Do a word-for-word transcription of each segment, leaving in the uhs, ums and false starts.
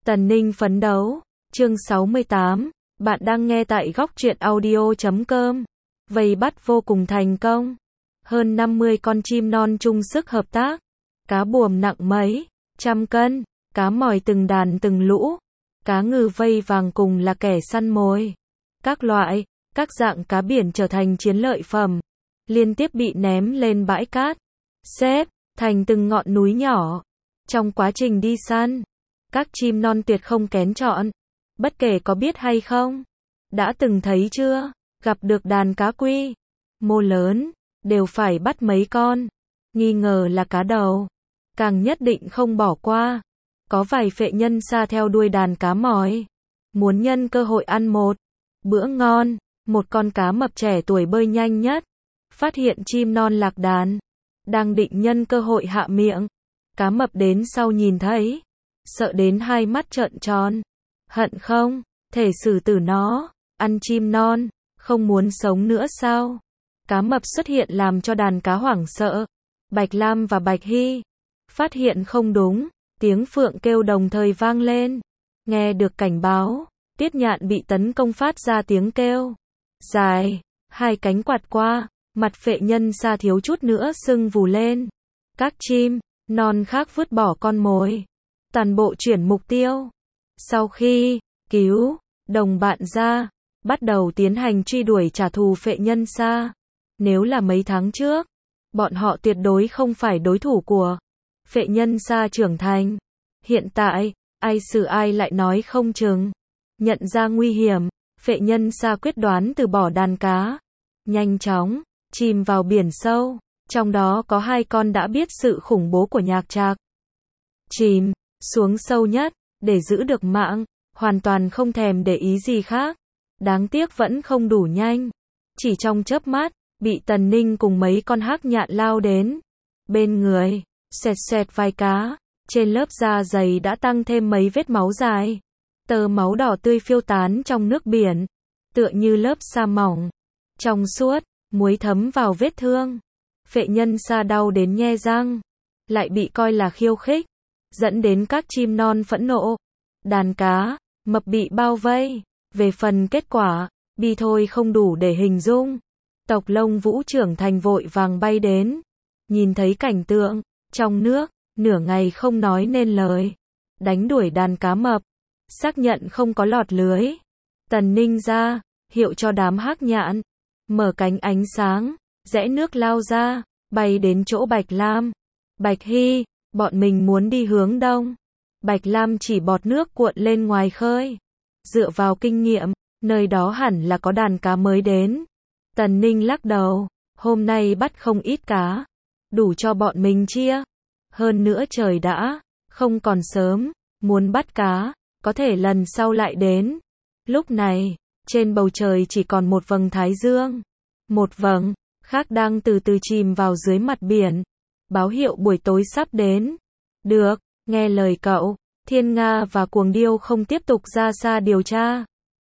Tần Ninh phấn đấu, chương sáu mươi tám, bạn đang nghe tại góc truyện audio chấm com. Vây bắt vô cùng thành công. Hơn năm mươi con chim non chung sức hợp tác. Cá buồm nặng mấy trăm cân, cá mòi từng đàn từng lũ, cá ngừ vây vàng cùng là kẻ săn mồi. Các loại, các dạng cá biển trở thành chiến lợi phẩm, liên tiếp bị ném lên bãi cát, xếp thành từng ngọn núi nhỏ. Trong quá trình đi săn, các chim non tuyệt không kén chọn. Bất kể có biết hay không, đã từng thấy chưa, gặp được đàn cá quy mô lớn, đều phải bắt mấy con. Nghi ngờ là cá đầu, càng nhất định không bỏ qua. Có vài phệ nhân sa theo đuôi đàn cá mòi, muốn nhân cơ hội ăn một bữa ngon. Một con cá mập trẻ tuổi bơi nhanh nhất, phát hiện chim non lạc đàn, đang định nhân cơ hội hạ miệng. Cá mập đến sau nhìn thấy, sợ đến hai mắt trợn tròn, hận không thể xử tử nó. Ăn chim non, không muốn sống nữa sao? Cá mập xuất hiện làm cho đàn cá hoảng sợ. Bạch Lam và Bạch Hy phát hiện không đúng, tiếng phượng kêu đồng thời vang lên. Nghe được cảnh báo, Tiết Nhạn bị tấn công phát ra tiếng kêu dài, hai cánh quạt qua, mặt phệ nhân sa thiếu chút nữa sưng vù lên. Các chim non khác vứt bỏ con mồi, toàn bộ chuyển mục tiêu. Sau khi cứu đồng bạn ra, bắt đầu tiến hành truy đuổi trả thù phệ nhân sa. Nếu là mấy tháng trước, bọn họ tuyệt đối không phải đối thủ của phệ nhân sa trưởng thành. Hiện tại, ai xử ai lại nói không chừng. Nhận ra nguy hiểm, phệ nhân sa quyết đoán từ bỏ đàn cá, nhanh chóng chìm vào biển sâu. Trong đó có hai con đã biết sự khủng bố của nhạc trạc, chìm xuống sâu nhất để giữ được mạng, hoàn toàn không thèm để ý gì khác. Đáng tiếc vẫn không đủ nhanh, chỉ trong chớp mắt bị Tần Ninh cùng mấy con hắc nhạn lao đến. Bên người xoẹt xoẹt vài cá, trên lớp da dày đã tăng thêm mấy vết máu dài. Tơ máu đỏ tươi phiêu tán trong nước biển, tựa như lớp sa mỏng trong suốt, muối thấm vào vết thương. Phệ nhân sa đau đến nhe răng, lại bị coi là khiêu khích, dẫn đến các chim non phẫn nộ. Đàn cá mập bị bao vây. Về phần kết quả, bi thôi không đủ để hình dung. Tộc Lông Vũ trưởng thành vội vàng bay đến, nhìn thấy cảnh tượng trong nước, nửa ngày không nói nên lời, đánh đuổi đàn cá mập, xác nhận không có lọt lưới. Tần Ninh ra hiệu cho đám hắc nhạn mở cánh ánh sáng, rẽ nước lao ra, bay đến chỗ Bạch Lam. Bạch Hy, bọn mình muốn đi hướng đông. Bạch Lam chỉ bọt nước cuộn lên ngoài khơi. Dựa vào kinh nghiệm, nơi đó hẳn là có đàn cá mới đến. Tần Ninh lắc đầu, hôm nay bắt không ít cá, đủ cho bọn mình chia. Hơn nữa trời đã không còn sớm, muốn bắt cá, có thể lần sau lại đến. Lúc này, trên bầu trời chỉ còn một vầng thái dương. Một vầng khác đang từ từ chìm vào dưới mặt biển, báo hiệu buổi tối sắp đến. Được, nghe lời cậu, Thiên Nga và Cuồng Điêu không tiếp tục ra xa điều tra.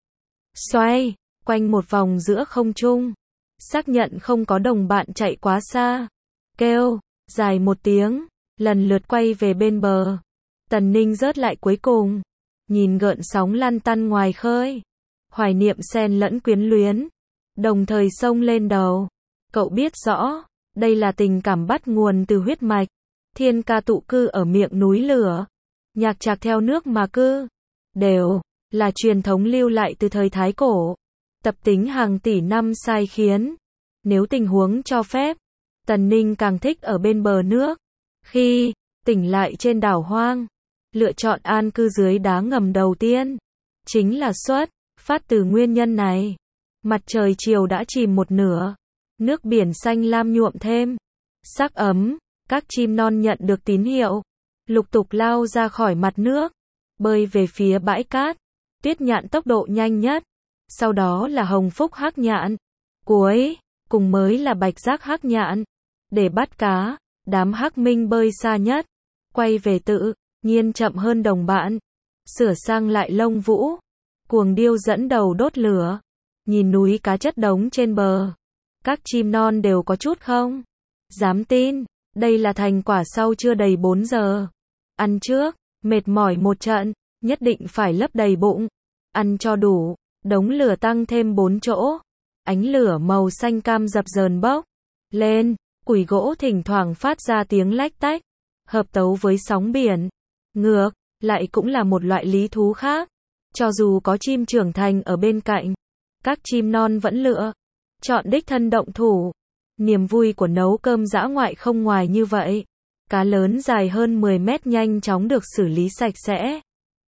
Xoay quanh một vòng giữa không trung, xác nhận không có đồng bạn chạy quá xa. Kêu dài một tiếng, lần lượt quay về bên bờ. Tần Ninh rớt lại cuối cùng, nhìn gợn sóng lăn tăn ngoài khơi, hoài niệm xen lẫn quyến luyến, đồng thời xông lên đầu. Cậu biết rõ, đây là tình cảm bắt nguồn từ huyết mạch. Thiên ca tụ cư ở miệng núi lửa, nhạc trạc theo nước mà cư, đều là truyền thống lưu lại từ thời Thái Cổ, tập tính hàng tỷ năm sai khiến. Nếu tình huống cho phép, Tần Ninh càng thích ở bên bờ nước. Khi tỉnh lại trên đảo hoang, lựa chọn an cư dưới đá ngầm đầu tiên, chính là xuất phát từ nguyên nhân này. Mặt trời chiều đã chìm một nửa, nước biển xanh lam nhuộm thêm sắc ấm. Các chim non nhận được tín hiệu, lục tục lao ra khỏi mặt nước, bơi về phía bãi cát. Tiết Nhạn tốc độ nhanh nhất, sau đó là Hồng Phúc hắc nhạn, cuối cùng mới là Bạch Giác hắc nhạn. Để bắt cá, đám hắc minh bơi xa nhất, quay về tự nhiên chậm hơn đồng bạn, sửa sang lại Lông Vũ. Cuồng Điêu dẫn đầu đốt lửa, nhìn núi cá chất đống trên bờ. Các chim non đều có chút không dám tin. Đây là thành quả sau chưa đầy bốn giờ ăn trước, mệt mỏi một trận. nhất định phải lấp đầy bụng, ăn cho đủ, đống lửa tăng thêm bốn chỗ, ánh lửa màu xanh cam dập dờn bốc lên, củi gỗ thỉnh thoảng phát ra tiếng lách tách, hợp tấu với sóng biển. Ngược lại cũng là một loại lý thú khác, cho dù có chim trưởng thành ở bên cạnh, các chim non vẫn lựa chọn đích thân động thủ. Niềm vui của nấu cơm dã ngoại không ngoài như vậy. Cá lớn dài hơn mười mét nhanh chóng được xử lý sạch sẽ,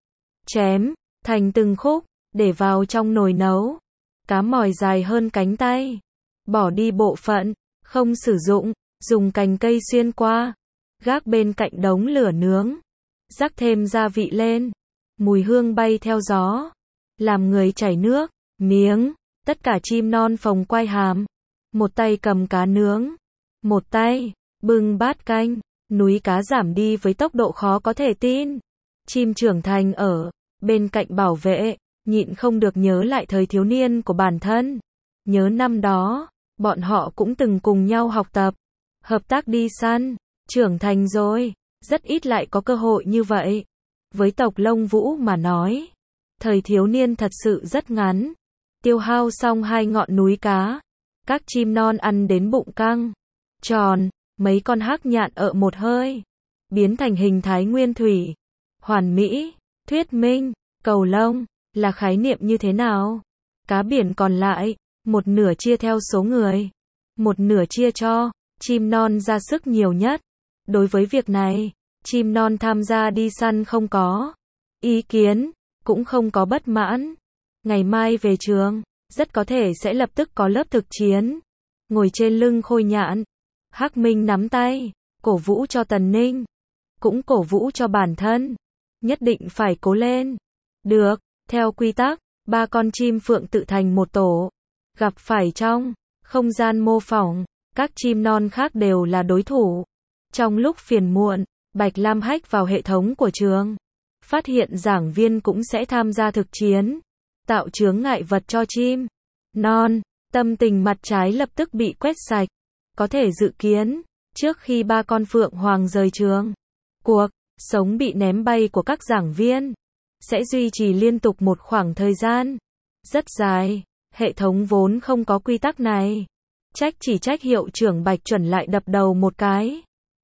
chém thành từng khúc, để vào trong nồi nấu. Cá mòi dài hơn cánh tay, bỏ đi bộ phận không sử dụng, dùng cành cây xuyên qua, gác bên cạnh đống lửa nướng, rắc thêm gia vị lên, mùi hương bay theo gió, làm người chảy nước miếng. Tất cả chim non phồng quai hàm, một tay cầm cá nướng, một tay bưng bát canh. Núi cá giảm đi với tốc độ khó có thể tin. Chim trưởng thành ở bên cạnh bảo vệ, nhịn không được nhớ lại thời thiếu niên của bản thân. Nhớ năm đó, bọn họ cũng từng cùng nhau học tập, hợp tác đi săn. Trưởng thành rồi, rất ít lại có cơ hội như vậy. Với tộc Lông Vũ mà nói, thời thiếu niên thật sự rất ngắn. Tiêu hao xong hai ngọn núi cá, các chim non ăn đến bụng căng tròn. Mấy con hắc nhạn ở một hơi, biến thành hình thái nguyên thủy, hoàn mỹ. Thuyết minh, cầu lông, là khái niệm như thế nào? Cá biển còn lại, một nửa chia theo số người, một nửa chia cho chim non ra sức nhiều nhất. Đối với việc này, chim non tham gia đi săn không có ý kiến, cũng không có bất mãn. Ngày mai về trường, rất có thể sẽ lập tức có lớp thực chiến. Ngồi trên lưng Khôi Nhạn, Hắc Minh nắm tay, cổ vũ cho Tần Ninh, cũng cổ vũ cho bản thân. Nhất định phải cố lên. Được, theo quy tắc, ba con chim phượng tự thành một tổ, gặp phải trong không gian mô phỏng, các chim non khác đều là đối thủ. Trong lúc phiền muộn, Bạch Lam hack vào hệ thống của trường, phát hiện giảng viên cũng sẽ tham gia thực chiến, tạo chướng ngại vật cho chim non. Tâm tình mặt trái lập tức bị quét sạch. Có thể dự kiến, trước khi ba con phượng hoàng rời trường, cuộc sống bị ném bay của các giảng viên sẽ duy trì liên tục một khoảng thời gian rất dài. Hệ thống vốn không có quy tắc này. Trách chỉ trách hiệu trưởng Bạch Chuẩn lại đập đầu một cái.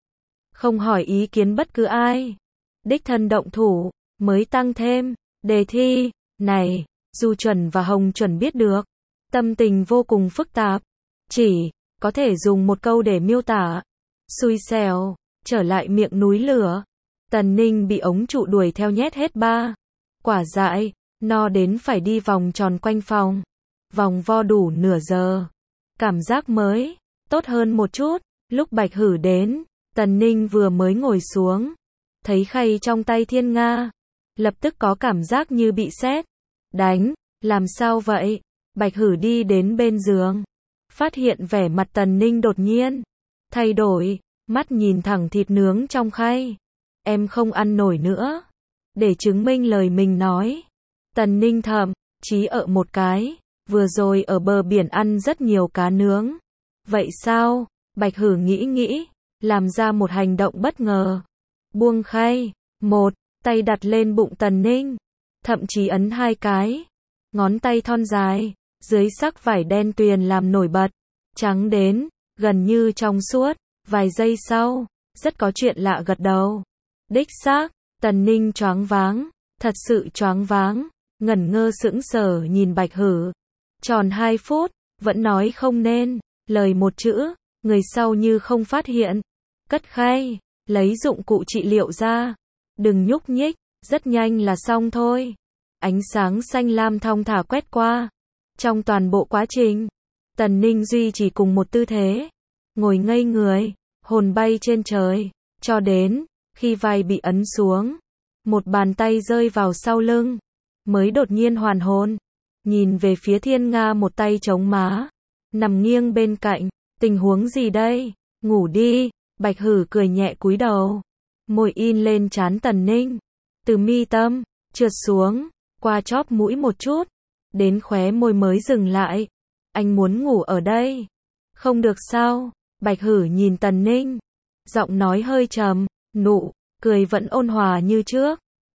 Không hỏi ý kiến bất cứ ai. Đích thân động thủ, mới tăng thêm. Đề thi này, dù Chuẩn và Hồng Chuẩn biết được, tâm tình vô cùng phức tạp. Chỉ có thể dùng một câu để miêu tả. Xui xẻo, trở lại miệng núi lửa. Tần Ninh bị ống trụ đuổi theo nhét hết ba quả dại, no đến phải đi vòng tròn quanh phòng. Vòng vo đủ nửa giờ. Cảm giác mới, tốt hơn một chút. Lúc Bạch Hử đến, Tần Ninh vừa mới ngồi xuống, thấy khay trong tay Thiên Nga, lập tức có cảm giác như bị sét đánh. Làm sao vậy? Bạch Hử đi đến bên giường, phát hiện vẻ mặt Tần Ninh đột nhiên thay đổi, mắt nhìn thẳng thịt nướng trong khay. Em không ăn nổi nữa. Để chứng minh lời mình nói, Tần Ninh thậm chí ở một cái, vừa rồi ở bờ biển ăn rất nhiều cá nướng. Vậy sao? Bạch Hử nghĩ nghĩ, làm ra một hành động bất ngờ. Buông khay, một tay đặt lên bụng Tần Ninh, thậm chí ấn hai cái. Ngón tay thon dài, dưới sắc vải đen tuyền làm nổi bật, trắng đến, gần như trong suốt. Vài giây sau, rất có chuyện lạ gật đầu. Đích xác. Tần Ninh choáng váng, thật sự choáng váng, ngẩn ngơ sững sờ nhìn Bạch Hử. Tròn hai phút, vẫn nói không nên lời một chữ. Người sau như không phát hiện, cất khay, lấy dụng cụ trị liệu ra. Đừng nhúc nhích, rất nhanh là xong thôi. Ánh sáng xanh lam thong thả quét qua. Trong toàn bộ quá trình, Tần Ninh duy trì cùng một tư thế, ngồi ngây người, hồn bay trên trời, cho đến khi vai bị ấn xuống, một bàn tay rơi vào sau lưng, mới đột nhiên hoàn hồn, nhìn về phía Thiên Nga một tay chống má, nằm nghiêng bên cạnh. Tình huống gì đây? Ngủ đi. Bạch Hử cười nhẹ cúi đầu, môi in lên trán Tần Ninh, từ mi tâm trượt xuống, qua chóp mũi một chút, đến khóe môi mới dừng lại. Anh muốn ngủ ở đây? Không được sao? Bạch Hử nhìn Tần Ninh, giọng nói hơi trầm, nụ cười vẫn ôn hòa như trước.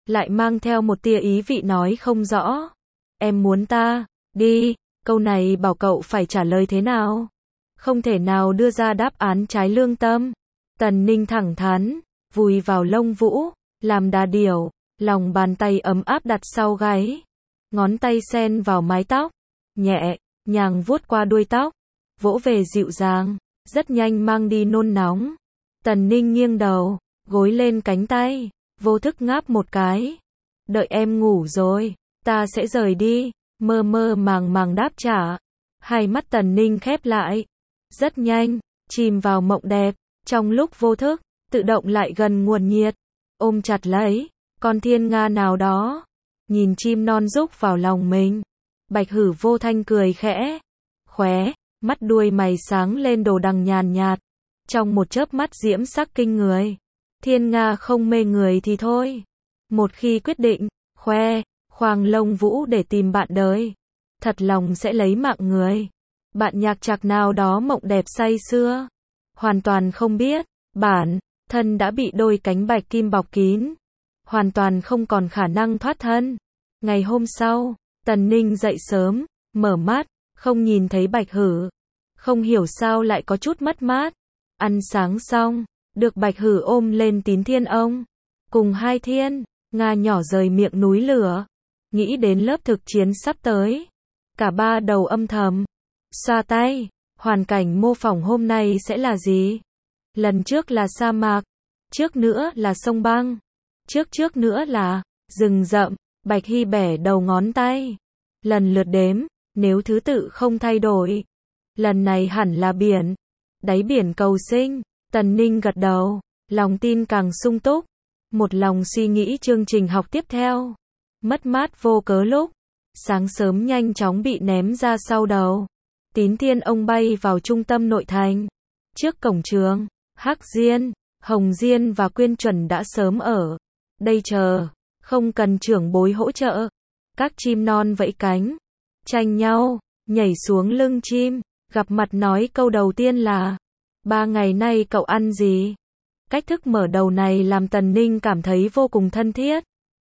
lại mang theo một tia ý vị nói không rõ. Em muốn ta đi, câu này bảo cậu phải trả lời thế nào? Không thể nào đưa ra đáp án trái lương tâm. Tần Ninh thẳng thắn, vùi vào lông vũ, làm đà điểu, lòng bàn tay ấm áp đặt sau gáy. Ngón tay sen vào mái tóc, nhẹ nhàng vuốt qua đuôi tóc, vỗ về dịu dàng, rất nhanh mang đi nôn nóng. Tần Ninh nghiêng đầu, gối lên cánh tay, vô thức ngáp một cái. Đợi em ngủ rồi, ta sẽ rời đi, mơ mơ màng màng đáp trả. Hai mắt Tần Ninh khép lại, rất nhanh, chìm vào mộng đẹp, trong lúc vô thức, tự động lại gần nguồn nhiệt, ôm chặt lấy, con thiên nga nào đó, nhìn chim non rúc vào lòng mình. Bạch Hử vô thanh cười khẽ, khóe, mắt đuôi mày sáng lên đồ đằng nhàn nhạt, trong một chớp mắt diễm sắc kinh người. Thiên nga không mê người thì thôi, một khi quyết định, khoe, khoang lông vũ để tìm bạn đời, thật lòng sẽ lấy mạng người. Bạn nhạc trạc nào đó mộng đẹp say sưa, hoàn toàn không biết, bản thân đã bị đôi cánh bạch kim bọc kín, hoàn toàn không còn khả năng thoát thân. Ngày hôm sau, Tần Ninh dậy sớm, mở mắt, không nhìn thấy Bạch Hử. Không hiểu sao lại có chút mất mát. Ăn sáng xong, được Bạch Hử ôm lên tín thiên ông. Cùng hai thiên, nga nhỏ rời miệng núi lửa. Nghĩ đến lớp thực chiến sắp tới. Cả ba đầu âm thầm. Xoa tay, hoàn cảnh mô phỏng hôm nay sẽ là gì? Lần trước là sa mạc. Trước nữa là sông băng. Trước trước nữa là rừng rậm. Bạch Hy bẻ đầu ngón tay. Lần lượt đếm, nếu thứ tự không thay đổi. Lần này hẳn là biển. Đáy biển cầu sinh. Tần Ninh gật đầu, lòng tin càng sung túc. Một lòng suy nghĩ chương trình học tiếp theo. Mất mát vô cớ lúc. Sáng sớm nhanh chóng bị ném ra sau đầu. Tín thiên ông bay vào trung tâm nội thành. Trước cổng trường, Hắc Diên, Hồng Diên và Quyên Chuẩn đã sớm ở đây chờ. Không cần trưởng bối hỗ trợ. Các chim non vẫy cánh, tranh nhau, nhảy xuống lưng chim, gặp mặt nói câu đầu tiên là: ba ngày nay cậu ăn gì? Cách thức mở đầu này làm Tần Ninh cảm thấy vô cùng thân thiết.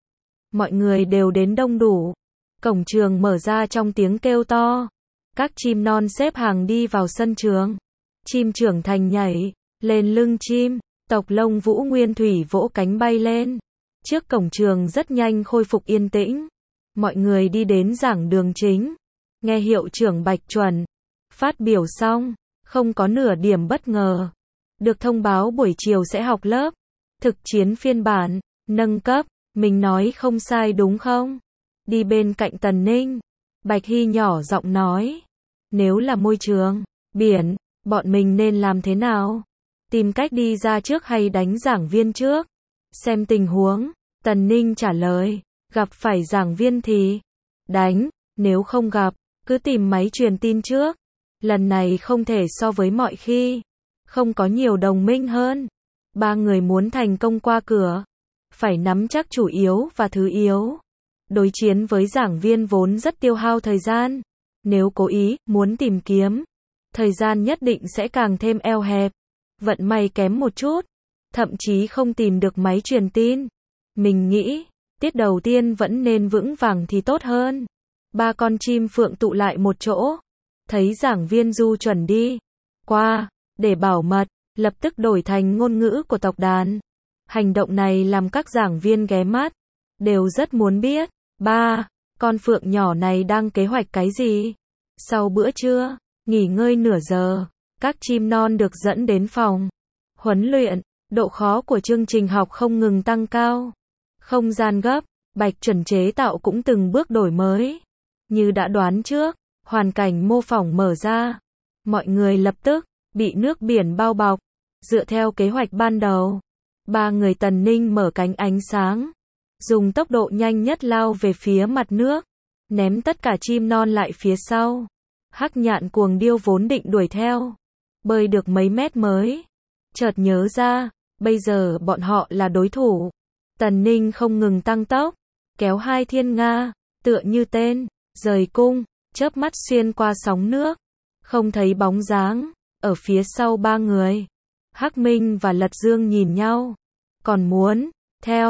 Mọi người đều đến đông đủ. Cổng trường mở ra trong tiếng kêu to. Các chim non xếp hàng đi vào sân trường. Chim trưởng thành nhảy lên lưng chim, tộc lông vũ nguyên thủy vỗ cánh bay lên. Trước cổng trường rất nhanh khôi phục yên tĩnh. Mọi người đi đến giảng đường chính. Nghe hiệu trưởng Bạch Chuẩn phát biểu xong, không có nửa điểm bất ngờ. Được thông báo buổi chiều sẽ học lớp thực chiến phiên bản, nâng cấp. Mình nói không sai đúng không? Đi bên cạnh Tần Ninh, Bạch Hy nhỏ giọng nói. Nếu là môi trường biển, bọn mình nên làm thế nào? Tìm cách đi ra trước hay đánh giảng viên trước? Xem tình huống. Tần Ninh trả lời. Gặp phải giảng viên thì đánh, nếu không gặp, cứ tìm máy truyền tin trước. Lần này không thể so với mọi khi. Không có nhiều đồng minh hơn. Ba người muốn thành công qua cửa, phải nắm chắc chủ yếu và thứ yếu. Đối chiến với giảng viên vốn rất tiêu hao thời gian. Nếu cố ý, muốn tìm kiếm, thời gian nhất định sẽ càng thêm eo hẹp. Vận may kém một chút, thậm chí không tìm được máy truyền tin. Mình nghĩ, tiết đầu tiên vẫn nên vững vàng thì tốt hơn. Ba con chim phượng tụ lại một chỗ. Thấy giảng viên Du Chuẩn đi qua, để bảo mật, lập tức đổi thành ngôn ngữ của tộc đàn. Hành động này làm các giảng viên ghé mắt, đều rất muốn biết. Ba, con phượng nhỏ này đang kế hoạch cái gì? Sau bữa trưa, nghỉ ngơi nửa giờ, các chim non được dẫn đến phòng huấn luyện. Độ khó của chương trình học không ngừng tăng cao. Không gian gấp, Bạch Chuẩn chế tạo cũng từng bước đổi mới. Như đã đoán trước, hoàn cảnh mô phỏng mở ra. Mọi người lập tức bị nước biển bao bọc. Dựa theo kế hoạch ban đầu, ba người Tần Ninh mở cánh ánh sáng, dùng tốc độ nhanh nhất lao về phía mặt nước, ném tất cả chim non lại phía sau. Hắc Nhạn Cuồng Điêu vốn định đuổi theo, bơi được mấy mét mới chợt nhớ ra, bây giờ bọn họ là đối thủ. Tần Ninh không ngừng tăng tốc, kéo hai thiên nga, tựa như tên rời cung, chớp mắt xuyên qua sóng nước, không thấy bóng dáng. Ở phía sau ba người, Hắc Minh và Lật Dương nhìn nhau, còn muốn theo.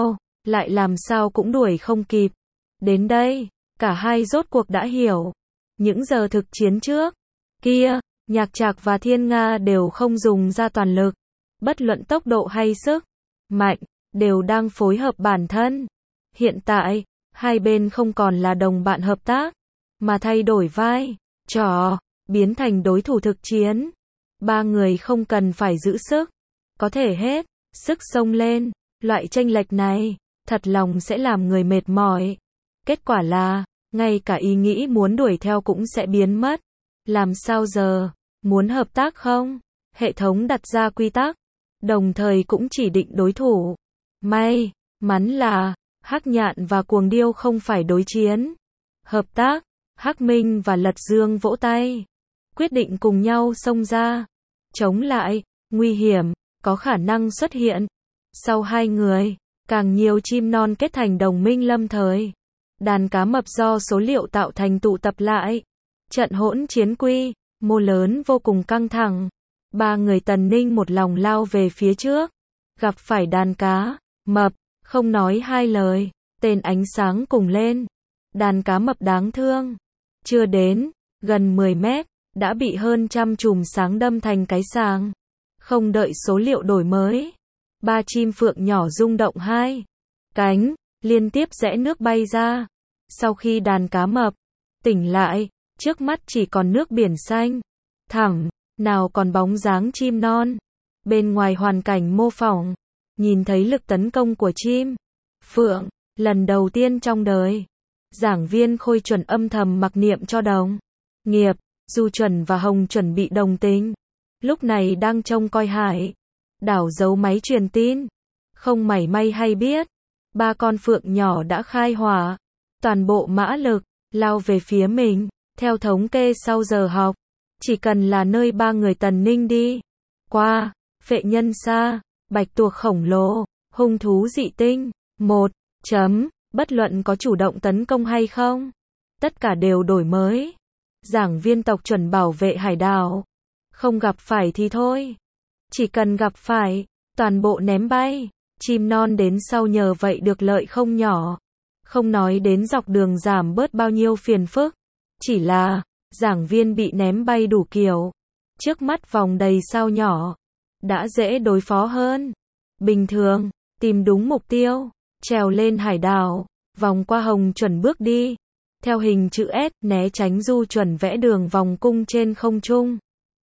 lại làm sao cũng đuổi không kịp. Đến đây, cả hai rốt cuộc đã hiểu. Những giờ thực chiến trước kia, Nhạc Trạc và Thiên Nga đều không dùng ra toàn lực. Bất luận tốc độ hay sức mạnh, đều đang phối hợp bản thân. Hiện tại, hai bên không còn là đồng bạn hợp tác, mà thay đổi vai trò, biến thành đối thủ thực chiến. Ba người không cần phải giữ sức, có thể hết sức xông lên. Loại chênh lệch này, thật lòng sẽ làm người mệt mỏi. Kết quả là, ngay cả ý nghĩ muốn đuổi theo cũng sẽ biến mất. Làm sao giờ? Muốn hợp tác không? Hệ thống đặt ra quy tắc, đồng thời cũng chỉ định đối thủ. May mắn là, Hắc Nhạn và Cuồng Điêu không phải đối chiến. Hợp tác, Hắc Minh và Lật Dương vỗ tay. Quyết định cùng nhau xông ra. Chống lại, nguy hiểm, có khả năng xuất hiện. Sau hai người, càng nhiều chim non kết thành đồng minh lâm thời. Đàn cá mập do số liệu tạo thành tụ tập lại. Trận hỗn chiến quy mô lớn vô cùng căng thẳng. Ba người Tần Ninh một lòng lao về phía trước. Gặp phải đàn cá mập, không nói hai lời, tên ánh sáng cùng lên. Đàn cá mập đáng thương. Chưa đến gần mười mét, đã bị hơn trăm chùm sáng đâm thành cái sàng. Không đợi số liệu đổi mới, ba chim phượng nhỏ rung động hai cánh, liên tiếp rẽ nước bay ra. Sau khi đàn cá mập tỉnh lại, trước mắt chỉ còn nước biển xanh thẳm, nào còn bóng dáng chim non. Bên ngoài hoàn cảnh mô phỏng, nhìn thấy lực tấn công của chim phượng, lần đầu tiên trong đời. Giảng viên Khôi Chuẩn âm thầm mặc niệm cho đồng nghiệp. Du Chuẩn và Hồng chuẩn bị đồng tính, lúc này đang trông coi hải đảo giấu máy truyền tin. Không mảy may hay biết, ba con phượng nhỏ đã khai hỏa, toàn bộ mã lực lao về phía mình. Theo thống kê sau giờ học, chỉ cần là nơi ba người Tần Ninh đi qua, phệ nhân sa, bạch tuộc khổng lồ, hung thú dị tinh, một chấm, bất luận có chủ động tấn công hay không, tất cả đều đổi mới. Giảng viên tộc chuẩn bảo vệ hải đảo, không gặp phải thì thôi, chỉ cần gặp phải, toàn bộ ném bay. Chim non đến sau nhờ vậy được lợi không nhỏ, không nói đến dọc đường giảm bớt bao nhiêu phiền phức, chỉ là giảng viên bị ném bay đủ kiểu, trước mắt vòng đầy sao nhỏ, đã dễ đối phó hơn. Bình thường, tìm đúng mục tiêu, trèo lên hải đảo, vòng qua Hồng Chuẩn bước đi, theo hình chữ S, né tránh Du Chuẩn vẽ đường vòng cung trên không trung.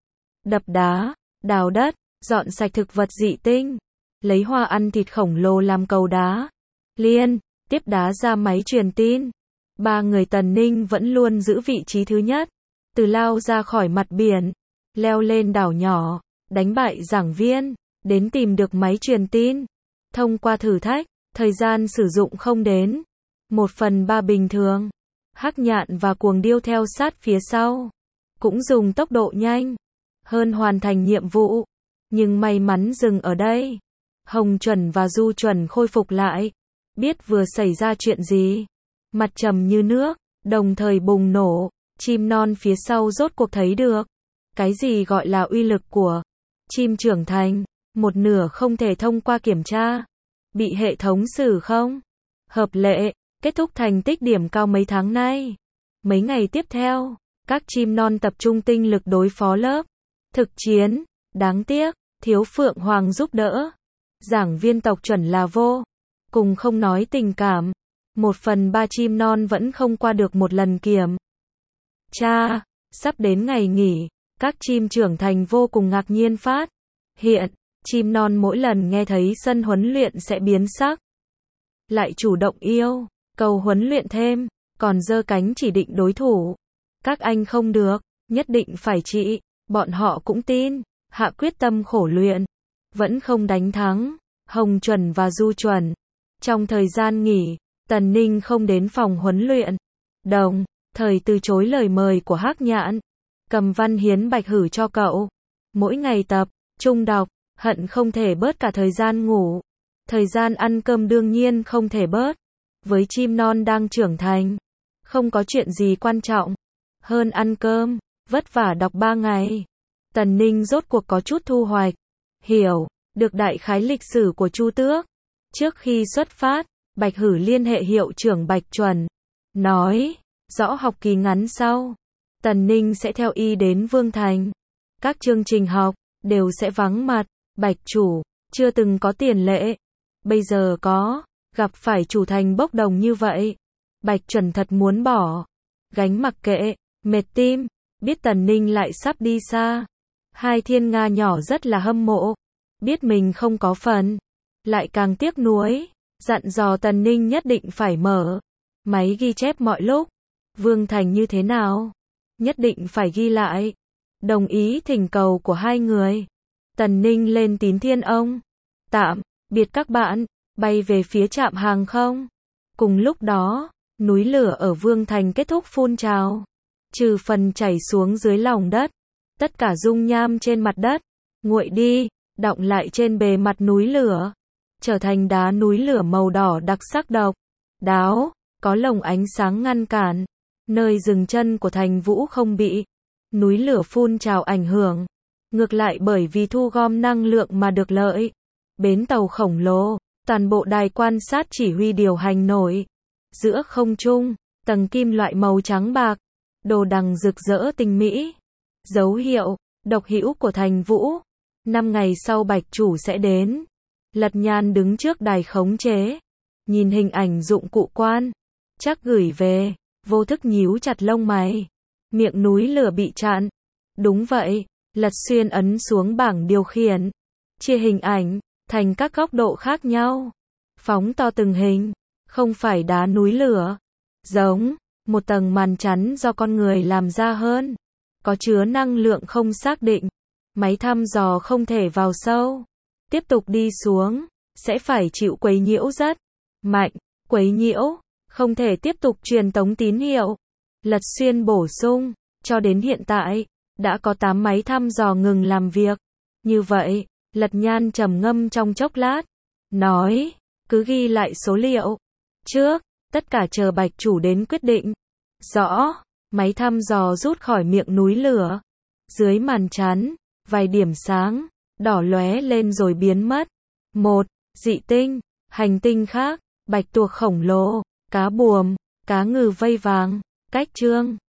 Đập đá, đào đất, dọn sạch thực vật dị tinh, lấy hoa ăn thịt khổng lồ làm cầu đá. Liên tiếp đá ra máy truyền tin. Ba người Tần Ninh vẫn luôn giữ vị trí thứ nhất. Từ lao ra khỏi mặt biển, leo lên đảo nhỏ, đánh bại giảng viên, đến tìm được máy truyền tin. Thông qua thử thách, thời gian sử dụng không đến một phần ba bình thường. Hắc Nhạn và Cuồng Điêu theo sát phía sau, cũng dùng tốc độ nhanh hơn hoàn thành nhiệm vụ, nhưng may mắn dừng ở đây. Hồng Chuẩn và Du Chuẩn khôi phục lại, biết vừa xảy ra chuyện gì, mặt trầm như nước, đồng thời bùng nổ. Chim non phía sau rốt cuộc thấy được cái gì gọi là uy lực của chim trưởng thành, một nửa không thể thông qua kiểm tra, bị hệ thống xử không hợp lệ, kết thúc thành tích điểm cao mấy tháng nay. Mấy ngày tiếp theo, các chim non tập trung tinh lực đối phó lớp thực chiến. Đáng tiếc, thiếu Phượng Hoàng giúp đỡ. Giảng viên tộc chuẩn là vô cùng không nói tình cảm. Một phần ba chim non vẫn không qua được một lần kiểm tra. Sắp đến ngày nghỉ, các chim trưởng thành vô cùng ngạc nhiên phát hiện, chim non mỗi lần nghe thấy sân huấn luyện sẽ biến sắc, lại chủ động yêu cầu huấn luyện thêm, còn giơ cánh chỉ định đối thủ. Các anh không được, nhất định phải trị. Bọn họ cũng tin, hạ quyết tâm khổ luyện, vẫn không đánh thắng Hồng Chuẩn và Du Chuẩn. Trong thời gian nghỉ, Tần Ninh không đến phòng huấn luyện, đồng thời từ chối lời mời của Hắc Nhạn. Cầm văn hiến bạch hử cho cậu, mỗi ngày tập trung đọc, hận không thể bớt cả thời gian ngủ. Thời gian ăn cơm đương nhiên không thể bớt. Với chim non đang trưởng thành, không có chuyện gì quan trọng hơn ăn cơm, vất vả đọc ba ngày. Tần Ninh rốt cuộc có chút thu hoạch, hiểu được đại khái lịch sử của Chu Tước. Trước khi xuất phát, Bạch Hử liên hệ hiệu trưởng Bạch Chuẩn, nói, rõ học kỳ ngắn sau, Tần Ninh sẽ theo y đến Vương Thành. Các chương trình học đều sẽ vắng mặt. Bạch chủ, chưa từng có tiền lệ, bây giờ có, gặp phải chủ thành bốc đồng như vậy. Bạch Chuẩn thật muốn bỏ, gánh mặc kệ, mệt tim, biết Tần Ninh lại sắp đi xa. Hai thiên nga nhỏ rất là hâm mộ, biết mình không có phần, lại càng tiếc nuối, dặn dò Tần Ninh nhất định phải mở máy ghi chép mọi lúc. Vương Thành như thế nào? Nhất định phải ghi lại. Đồng ý thỉnh cầu của hai người. Tần Ninh lên tín thiên ông. Tạm biệt các bạn, bay về phía trạm hàng không. Cùng lúc đó, núi lửa ở Vương Thành kết thúc phun trào. Trừ phần chảy xuống dưới lòng đất, tất cả dung nham trên mặt đất nguội đi, đọng lại trên bề mặt núi lửa, trở thành đá núi lửa màu đỏ đặc sắc độc đáo, có lồng ánh sáng ngăn cản. Nơi dừng chân của Thành Vũ không bị núi lửa phun trào ảnh hưởng, ngược lại bởi vì thu gom năng lượng mà được lợi. Bến tàu khổng lồ, toàn bộ đài quan sát chỉ huy điều hành nổi giữa không trung, tầng kim loại màu trắng bạc, đồ đằng rực rỡ tinh mỹ. Dấu hiệu độc hữu của Thành Vũ. Năm ngày sau Bạch chủ sẽ đến. Lật Nhan đứng trước đài khống chế, nhìn hình ảnh dụng cụ quan chắc gửi về, vô thức nhíu chặt lông mày. Miệng núi lửa bị chặn. Đúng vậy, Lật Xuyên ấn xuống bảng điều khiển, chia hình ảnh thành các góc độ khác nhau, phóng to từng hình, không phải đá núi lửa, giống một tầng màn chắn do con người làm ra hơn, có chứa năng lượng không xác định, máy thăm dò không thể vào sâu. Tiếp tục đi xuống, sẽ phải chịu quấy nhiễu rất mạnh, quấy nhiễu, không thể tiếp tục truyền tống tín hiệu. Lật Xuyên bổ sung, cho đến hiện tại, đã có tám máy thăm dò ngừng làm việc. Như vậy, Lật Nhan trầm ngâm trong chốc lát, nói, cứ ghi lại số liệu. Trước, tất cả chờ Bạch chủ đến quyết định. Rõ, máy thăm dò rút khỏi miệng núi lửa. Dưới màn chắn, vài điểm sáng, đỏ lóe lên rồi biến mất. Một, dị tinh, hành tinh khác, bạch tuộc khổng lồ, cá buồm, cá ngừ vây vàng, cách chương.